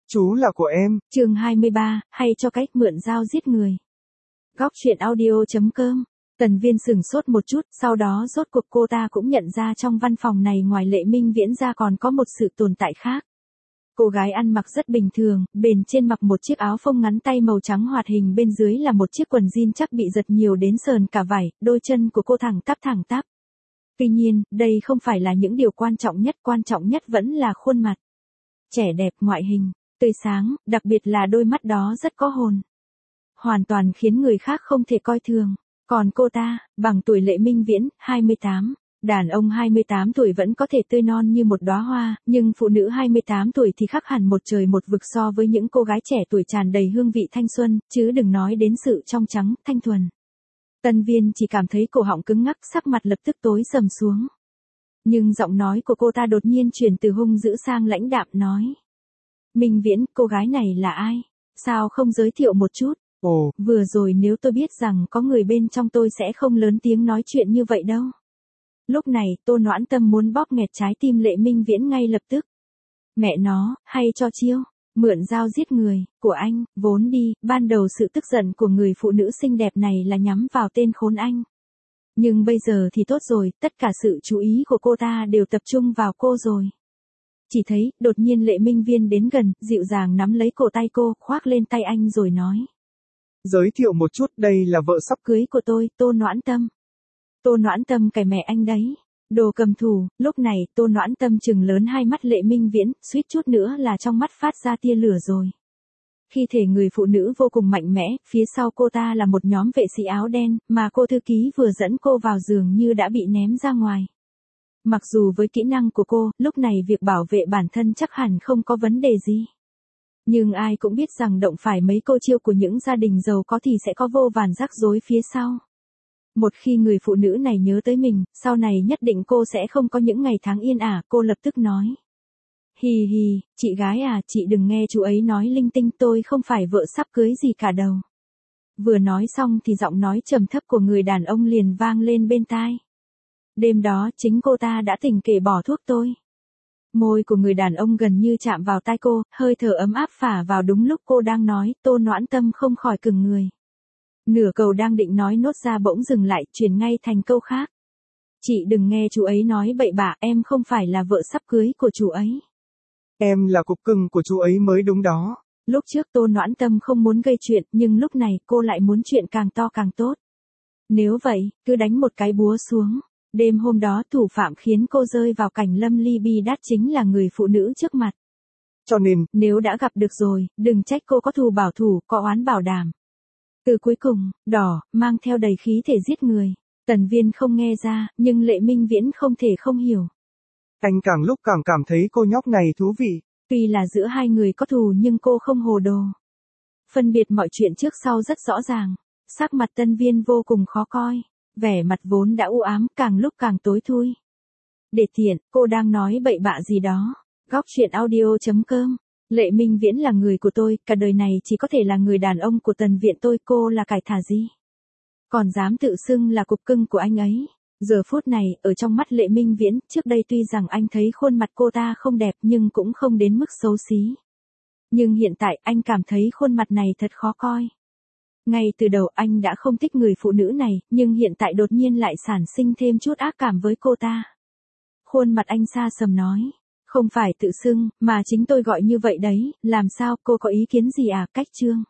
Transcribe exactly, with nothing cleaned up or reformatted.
Chú là của em. Chương hai mươi ba, hay cho cách mượn dao giết người. Góc truyện audio chấm com. Tần Viên sửng sốt một chút, sau đó rốt cuộc cô ta cũng nhận ra trong văn phòng này ngoài Lệ Minh Viễn ra còn có một sự tồn tại khác. Cô gái ăn mặc rất bình thường, bền trên mặc một chiếc áo phông ngắn tay màu trắng hoạt hình, bên dưới là một chiếc quần jean chắc bị giật nhiều đến sờn cả vải, đôi chân của cô thẳng tắp thẳng tắp. Tuy nhiên, đây không phải là những điều quan trọng nhất, quan trọng nhất vẫn là khuôn mặt. Trẻ đẹp, ngoại hình tươi sáng, đặc biệt là đôi mắt đó rất có hồn. Hoàn toàn khiến người khác không thể coi thường. Còn cô ta, bằng tuổi Lệ Minh Viễn, hai mươi tám. Đàn ông hai mươi tám tuổi vẫn có thể tươi non như một đóa hoa, nhưng phụ nữ hai mươi tám tuổi thì khác hẳn một trời một vực so với những cô gái trẻ tuổi tràn đầy hương vị thanh xuân, chứ đừng nói đến sự trong trắng, thanh thuần. Tân Viên chỉ cảm thấy cổ họng cứng ngắc, sắc mặt lập tức tối sầm xuống. Nhưng giọng nói của cô ta đột nhiên chuyển từ hung dữ sang lãnh đạm, nói: Minh Viễn, cô gái này là ai? Sao không giới thiệu một chút? Ồ, vừa rồi nếu tôi biết rằng có người bên trong tôi sẽ không lớn tiếng nói chuyện như vậy đâu. Lúc này, Tô Noãn Tâm muốn bóp nghẹt trái tim Lệ Minh Viễn ngay lập tức. Mẹ nó, hay cho chiêu, mượn dao giết người, của anh, vốn đi, ban đầu sự tức giận của người phụ nữ xinh đẹp này là nhắm vào tên khốn anh. Nhưng bây giờ thì tốt rồi, tất cả sự chú ý của cô ta đều tập trung vào cô rồi. Chỉ thấy, đột nhiên Lệ Minh Viễn đến gần, dịu dàng nắm lấy cổ tay cô, khoác lên tay anh rồi nói: Giới thiệu một chút, đây là vợ sắp cưới của tôi, Tô Noãn Tâm. Tô Noãn Tâm cày mẹ anh đấy. Đồ cầm thù. Lúc này, Tô Noãn Tâm trừng lớn hai mắt Lệ Minh Viễn, suýt chút nữa là trong mắt phát ra tia lửa rồi. Khi thể người phụ nữ vô cùng mạnh mẽ, phía sau cô ta là một nhóm vệ sĩ áo đen, mà cô thư ký vừa dẫn cô vào giường như đã bị ném ra ngoài. Mặc dù với kỹ năng của cô, lúc này việc bảo vệ bản thân chắc hẳn không có vấn đề gì. Nhưng ai cũng biết rằng động phải mấy cô chiêu của những gia đình giàu có thì sẽ có vô vàn rắc rối phía sau. Một khi người phụ nữ này nhớ tới mình, sau này nhất định cô sẽ không có những ngày tháng yên ả, cô lập tức nói: Hì hì, chị gái à, chị đừng nghe chú ấy nói linh tinh, tôi không phải vợ sắp cưới gì cả đâu. Vừa nói xong thì giọng nói trầm thấp của người đàn ông liền vang lên bên tai. Đêm đó chính cô ta đã tỉnh kể bỏ thuốc tôi. Môi của người đàn ông gần như chạm vào tai cô, hơi thở ấm áp phả vào đúng lúc cô đang nói, Tô Noãn Tâm không khỏi cứng người. Nửa câu đang định nói nốt ra bỗng dừng lại, chuyển ngay thành câu khác. Chị đừng nghe chú ấy nói bậy bạ, em không phải là vợ sắp cưới của chú ấy. Em là cục cưng của chú ấy mới đúng đó. Lúc trước Tô Noãn Tâm không muốn gây chuyện, nhưng lúc này cô lại muốn chuyện càng to càng tốt. Nếu vậy, cứ đánh một cái búa xuống. Đêm hôm đó thủ phạm khiến cô rơi vào cảnh lâm ly bi đát chính là người phụ nữ trước mặt. Cho nên, nếu đã gặp được rồi, đừng trách cô có thù bảo thủ, có oán bảo đảm. Từ cuối cùng, đỏ, mang theo đầy khí thể giết người. Tần Viên không nghe ra, nhưng Lệ Minh Viễn không thể không hiểu. Anh càng lúc càng cảm thấy cô nhóc này thú vị. Tuy là giữa hai người có thù nhưng cô không hồ đồ. Phân biệt mọi chuyện trước sau rất rõ ràng. Sắc mặt Tân Viên vô cùng khó coi. Vẻ mặt vốn đã u ám, càng lúc càng tối thui. Để tiện, cô đang nói bậy bạ gì đó. Góc truyện audio chấm com. Lệ Minh Viễn là người của tôi, cả đời này chỉ có thể là người đàn ông của Tần Viện tôi, cô là cải thà gì. Còn dám tự xưng là cục cưng của anh ấy. Giờ phút này, ở trong mắt Lệ Minh Viễn, trước đây tuy rằng anh thấy khuôn mặt cô ta không đẹp nhưng cũng không đến mức xấu xí. Nhưng hiện tại anh cảm thấy khuôn mặt này thật khó coi. Ngay từ đầu anh đã không thích người phụ nữ này, nhưng hiện tại đột nhiên lại sản sinh thêm chút ác cảm với cô ta. Khuôn mặt anh xa sầm nói: Không phải tự xưng, mà chính tôi gọi như vậy đấy, làm sao, cô có ý kiến gì à, cách chương?